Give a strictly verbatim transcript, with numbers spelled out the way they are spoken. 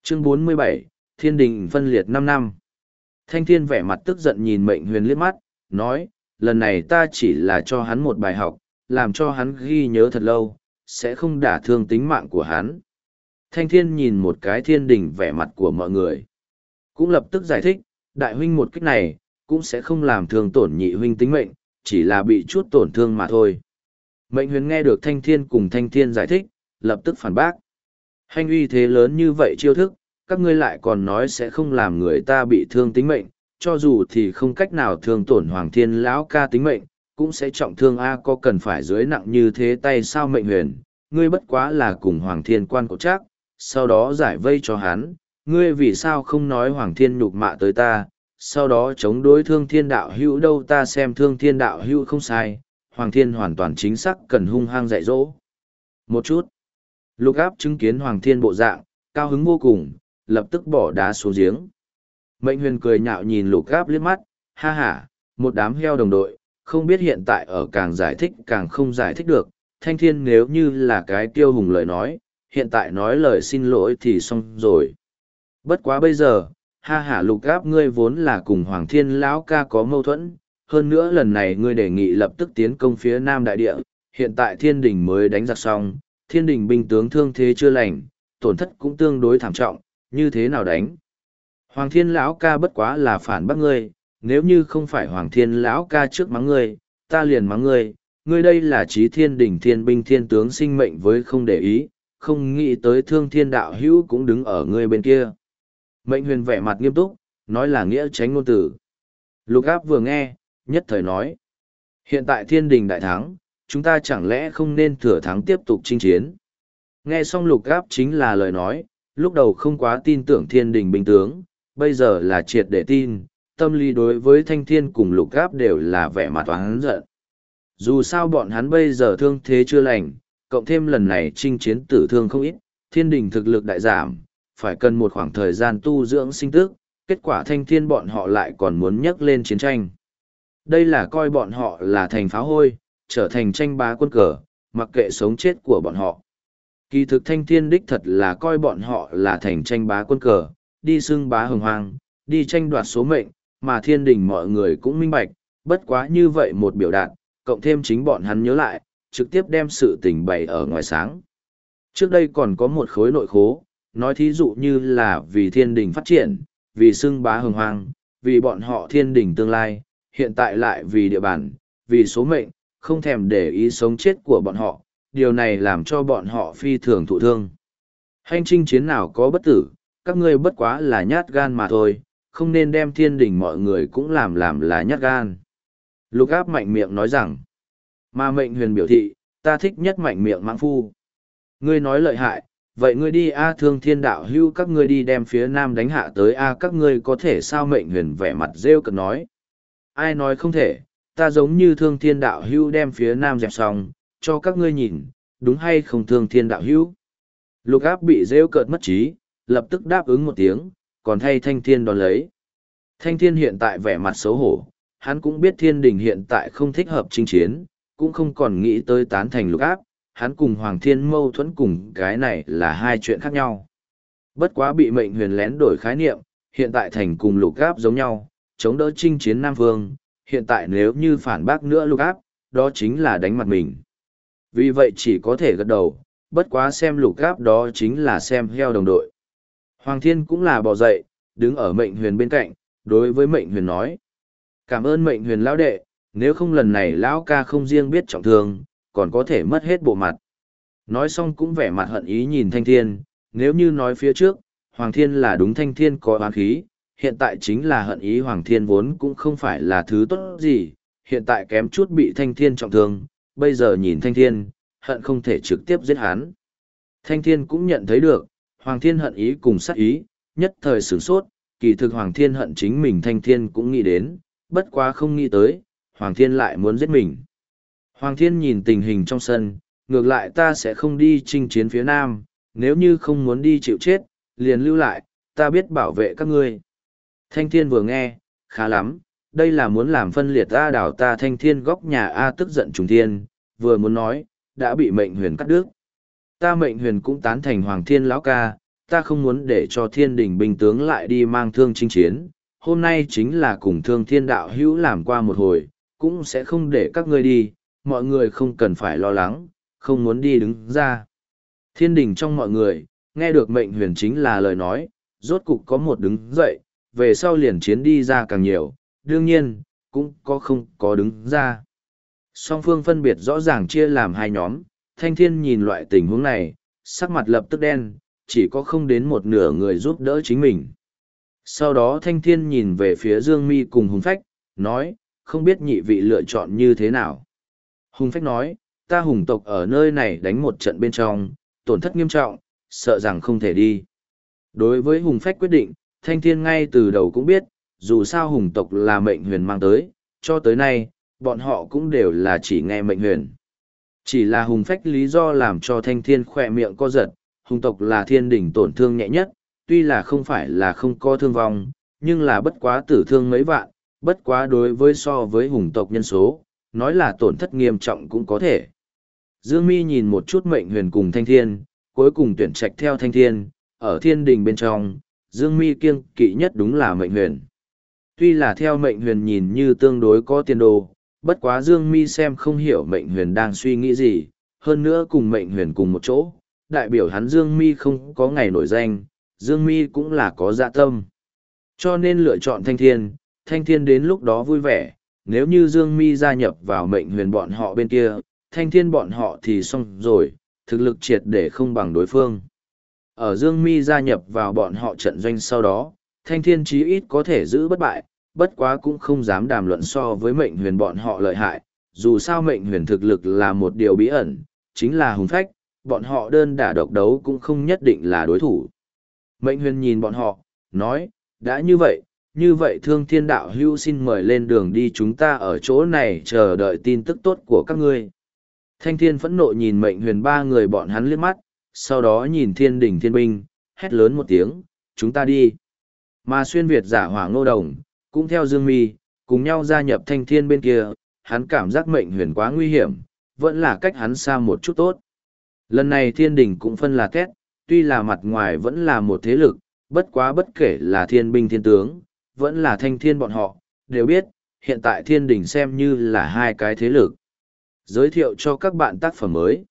Chương bốn mươi bảy, Thiên đình phân liệt năm năm. Thanh thiên vẻ mặt tức giận nhìn mệnh huyền liếc mắt, nói, lần này ta chỉ là cho hắn một bài học, làm cho hắn ghi nhớ thật lâu, sẽ không đả thương tính mạng của hắn. Thanh thiên nhìn một cái thiên đình vẻ mặt của mọi người. Cũng lập tức giải thích, đại huynh một kích này, cũng sẽ không làm thương tổn nhị huynh tính mệnh, chỉ là bị chút tổn thương mà thôi. Mệnh huyền nghe được thanh thiên cùng thanh thiên giải thích, lập tức phản bác. Hành uy thế lớn như vậy chiêu thức, các ngươi lại còn nói sẽ không làm người ta bị thương tính mệnh, cho dù thì không cách nào thương tổn Hoàng Thiên lão ca tính mệnh, cũng sẽ trọng thương a có cần phải dưới nặng như thế tay sao mệnh huyền, ngươi bất quá là cùng Hoàng Thiên quan cổ trác, sau đó giải vây cho hắn, ngươi vì sao không nói Hoàng Thiên nhục mạ tới ta, sau đó chống đối thương thiên đạo hữu đâu ta xem thương thiên đạo hữu không sai, Hoàng Thiên hoàn toàn chính xác cần hung hăng dạy dỗ. Một chút, Lục Áp chứng kiến Hoàng Thiên bộ dạng, cao hứng vô cùng, lập tức bỏ đá xuống giếng. Mệnh huyền cười nhạo nhìn Lục Áp liếc mắt, ha ha, một đám heo đồng đội, không biết hiện tại ở càng giải thích càng không giải thích được, Thanh Thiên nếu như là cái tiêu hùng lời nói, hiện tại nói lời xin lỗi thì xong rồi. Bất quá bây giờ, ha ha Lục Áp ngươi vốn là cùng Hoàng Thiên lão ca có mâu thuẫn, hơn nữa lần này ngươi đề nghị lập tức tiến công phía Nam Đại Địa, hiện tại Thiên Đình mới đánh giặc xong, Thiên Đình binh tướng thương thế chưa lành, tổn thất cũng tương đối thảm trọng, như thế nào đánh? Hoàng Thiên lão ca bất quá là phản bác ngươi, nếu như không phải Hoàng Thiên lão ca trước mắng ngươi, ta liền mắng ngươi, ngươi đây là trí Thiên Đình thiên binh thiên tướng sinh mệnh với không để ý, không nghĩ tới thương thiên đạo hữu cũng đứng ở ngươi bên kia. Mệnh huyền vẻ mặt nghiêm túc, nói là nghĩa tránh ngôn tử. Lục Áp vừa nghe, nhất thời nói, hiện tại Thiên Đình đại thắng, chúng ta chẳng lẽ không nên thừa thắng tiếp tục chinh chiến. Nghe xong Lục Áp chính là lời nói, lúc đầu không quá tin tưởng Thiên Đình binh tướng, bây giờ là triệt để tin, tâm lý đối với Thanh Thiên cùng Lục Áp đều là vẻ mặt oán giận. Dù sao bọn hắn bây giờ thương thế chưa lành, cộng thêm lần này chinh chiến tử thương không ít, Thiên Đình thực lực đại giảm, phải cần một khoảng thời gian tu dưỡng sinh tức, kết quả Thanh Thiên bọn họ lại còn muốn nhắc lên chiến tranh. Đây là coi bọn họ là thành phá hôi, trở thành tranh bá quân cờ, mặc kệ sống chết của bọn họ. Kỳ thực Thanh Thiên đích thật là coi bọn họ là thành tranh bá quân cờ, đi xưng bá hồng hoang, đi tranh đoạt số mệnh, mà Thiên Đình mọi người cũng minh bạch, bất quá như vậy một biểu đạt, cộng thêm chính bọn hắn nhớ lại, trực tiếp đem sự tình bày ở ngoài sáng. Trước đây còn có một khối nội khố, nói thí dụ như là vì Thiên Đình phát triển, vì xưng bá hồng hoang, vì bọn họ Thiên Đình tương lai, hiện tại lại vì địa bàn, vì số mệnh, không thèm để ý sống chết của bọn họ, điều này làm cho bọn họ phi thường thụ thương. Hành chinh chiến nào có bất tử, các ngươi bất quá là nhát gan mà thôi, không nên đem Thiên Đình mọi người cũng làm làm là nhát gan. Lục Áp mạnh miệng nói rằng, mà mệnh huyền biểu thị, ta thích nhất mạnh miệng mãng phu. Ngươi nói lợi hại, vậy ngươi đi A thương thiên đạo hưu các ngươi đi đem phía Nam đánh hạ tới A các ngươi có thể sao mệnh huyền vẻ mặt rêu cực nói. Ai nói không thể, ta giống như thương thiên đạo hưu đem phía Nam dẹp xong, cho các ngươi nhìn, đúng hay không thương thiên đạo hưu. Lục Áp bị rêu cợt mất trí, lập tức đáp ứng một tiếng, còn thay Thanh Thiên đón lấy. Thanh Thiên hiện tại vẻ mặt xấu hổ, hắn cũng biết Thiên Đình hiện tại không thích hợp chinh chiến, cũng không còn nghĩ tới tán thành Lục Áp, hắn cùng Hoàng Thiên mâu thuẫn cùng cái này là hai chuyện khác nhau. Bất quá bị mệnh huyền lén đổi khái niệm, hiện tại thành cùng Lục Áp giống nhau, chống đỡ chinh chiến Nam Vương, hiện tại nếu như phản bác nữa Lục Áp, đó chính là đánh mặt mình. Vì vậy chỉ có thể gật đầu, bất quá xem Lục Áp đó chính là xem heo đồng đội. Hoàng Thiên cũng là bò dậy, đứng ở mệnh huyền bên cạnh, đối với mệnh huyền nói. Cảm ơn mệnh huyền lão đệ, nếu không lần này lão ca không riêng biết trọng thương, còn có thể mất hết bộ mặt. Nói xong cũng vẻ mặt hận ý nhìn Thanh Thiên, nếu như nói phía trước, Hoàng Thiên là đúng Thanh Thiên có oán khí, hiện tại chính là hận ý Hoàng Thiên vốn cũng không phải là thứ tốt gì, hiện tại kém chút bị Thanh Thiên trọng thương, bây giờ nhìn Thanh Thiên, hận không thể trực tiếp giết hắn. Thanh Thiên cũng nhận thấy được, Hoàng Thiên hận ý cùng sát ý, nhất thời sửng sốt, kỳ thực Hoàng Thiên hận chính mình Thanh Thiên cũng nghĩ đến, bất quá không nghĩ tới, Hoàng Thiên lại muốn giết mình. Hoàng Thiên nhìn tình hình trong sân, ngược lại ta sẽ không đi chinh chiến phía Nam, nếu như không muốn đi chịu chết, liền lưu lại, ta biết bảo vệ các ngươi. Thanh Thiên vừa nghe, khá lắm, đây là muốn làm phân liệt A đảo ta Thanh Thiên góc nhà A tức giận trùng thiên, vừa muốn nói, đã bị mệnh huyền cắt đứt. Ta mệnh huyền cũng tán thành Hoàng Thiên lão ca, ta không muốn để cho thiên đình binh tướng lại đi mang thương chinh chiến, hôm nay chính là cùng thương thiên đạo hữu làm qua một hồi, cũng sẽ không để các ngươi đi, mọi người không cần phải lo lắng, không muốn đi đứng ra. Thiên đình trong mọi người, nghe được mệnh huyền chính là lời nói, rốt cục có một đứng dậy, về sau liền chiến đi ra càng nhiều, đương nhiên, cũng có không có đứng ra. Song phương phân biệt rõ ràng chia làm hai nhóm, Thanh Thiên nhìn loại tình huống này, sắc mặt lập tức đen, chỉ có không đến một nửa người giúp đỡ chính mình. Sau đó Thanh Thiên nhìn về phía Dương Mi cùng Hùng Phách, nói, không biết nhị vị lựa chọn như thế nào. Hùng Phách nói, ta Hùng tộc ở nơi này đánh một trận bên trong, tổn thất nghiêm trọng, sợ rằng không thể đi. Đối với Hùng Phách quyết định, Thanh Thiên ngay từ đầu cũng biết, dù sao Hùng tộc là mệnh huyền mang tới, cho tới nay, bọn họ cũng đều là chỉ nghe mệnh huyền. Chỉ là Hùng Phách lý do làm cho Thanh Thiên khỏe miệng co giật, Hùng tộc là thiên đỉnh tổn thương nhẹ nhất, tuy là không phải là không có thương vong, nhưng là bất quá tử thương mấy vạn, bất quá đối với so với Hùng tộc nhân số, nói là tổn thất nghiêm trọng cũng có thể. Dương Mi nhìn một chút mệnh huyền cùng Thanh Thiên, cuối cùng tuyển trạch theo Thanh Thiên, ở thiên đình bên trong, Dương Mi kiêng kỵ nhất đúng là mệnh huyền. Tuy là theo mệnh huyền nhìn như tương đối có tiền đồ, bất quá Dương Mi xem không hiểu mệnh huyền đang suy nghĩ gì, hơn nữa cùng mệnh huyền cùng một chỗ, đại biểu hắn Dương Mi không có ngày nổi danh, Dương Mi cũng là có dạ tâm. Cho nên lựa chọn Thanh Thiên, Thanh Thiên đến lúc đó vui vẻ, nếu như Dương Mi gia nhập vào mệnh huyền bọn họ bên kia, Thanh Thiên bọn họ thì xong rồi, thực lực triệt để không bằng đối phương. Ở Dương Mi gia nhập vào bọn họ trận doanh sau đó, Thanh Thiên chí ít có thể giữ bất bại, bất quá cũng không dám đàm luận so với mệnh huyền bọn họ lợi hại, dù sao mệnh huyền thực lực là một điều bí ẩn, chính là Hùng Phách, bọn họ đơn đả độc đấu cũng không nhất định là đối thủ. Mệnh huyền nhìn bọn họ, nói, đã như vậy, như vậy Thương Thiên đạo hữu xin mời lên đường đi, chúng ta ở chỗ này chờ đợi tin tức tốt của các ngươi. Thanh Thiên phẫn nộ nhìn mệnh huyền ba người bọn hắn liếc mắt, sau đó nhìn thiên đỉnh thiên binh, hét lớn một tiếng, chúng ta đi. Mà xuyên Việt giả hỏa Ngô Đồng, cũng theo Dương Mi, cùng nhau gia nhập Thanh Thiên bên kia, hắn cảm giác mệnh huyền quá nguy hiểm, vẫn là cách hắn xa một chút tốt. Lần này thiên đỉnh cũng phân là két, tuy là mặt ngoài vẫn là một thế lực, bất quá bất kể là thiên binh thiên tướng, vẫn là Thanh Thiên bọn họ, đều biết, hiện tại thiên đỉnh xem như là hai cái thế lực. Giới thiệu cho các bạn tác phẩm mới.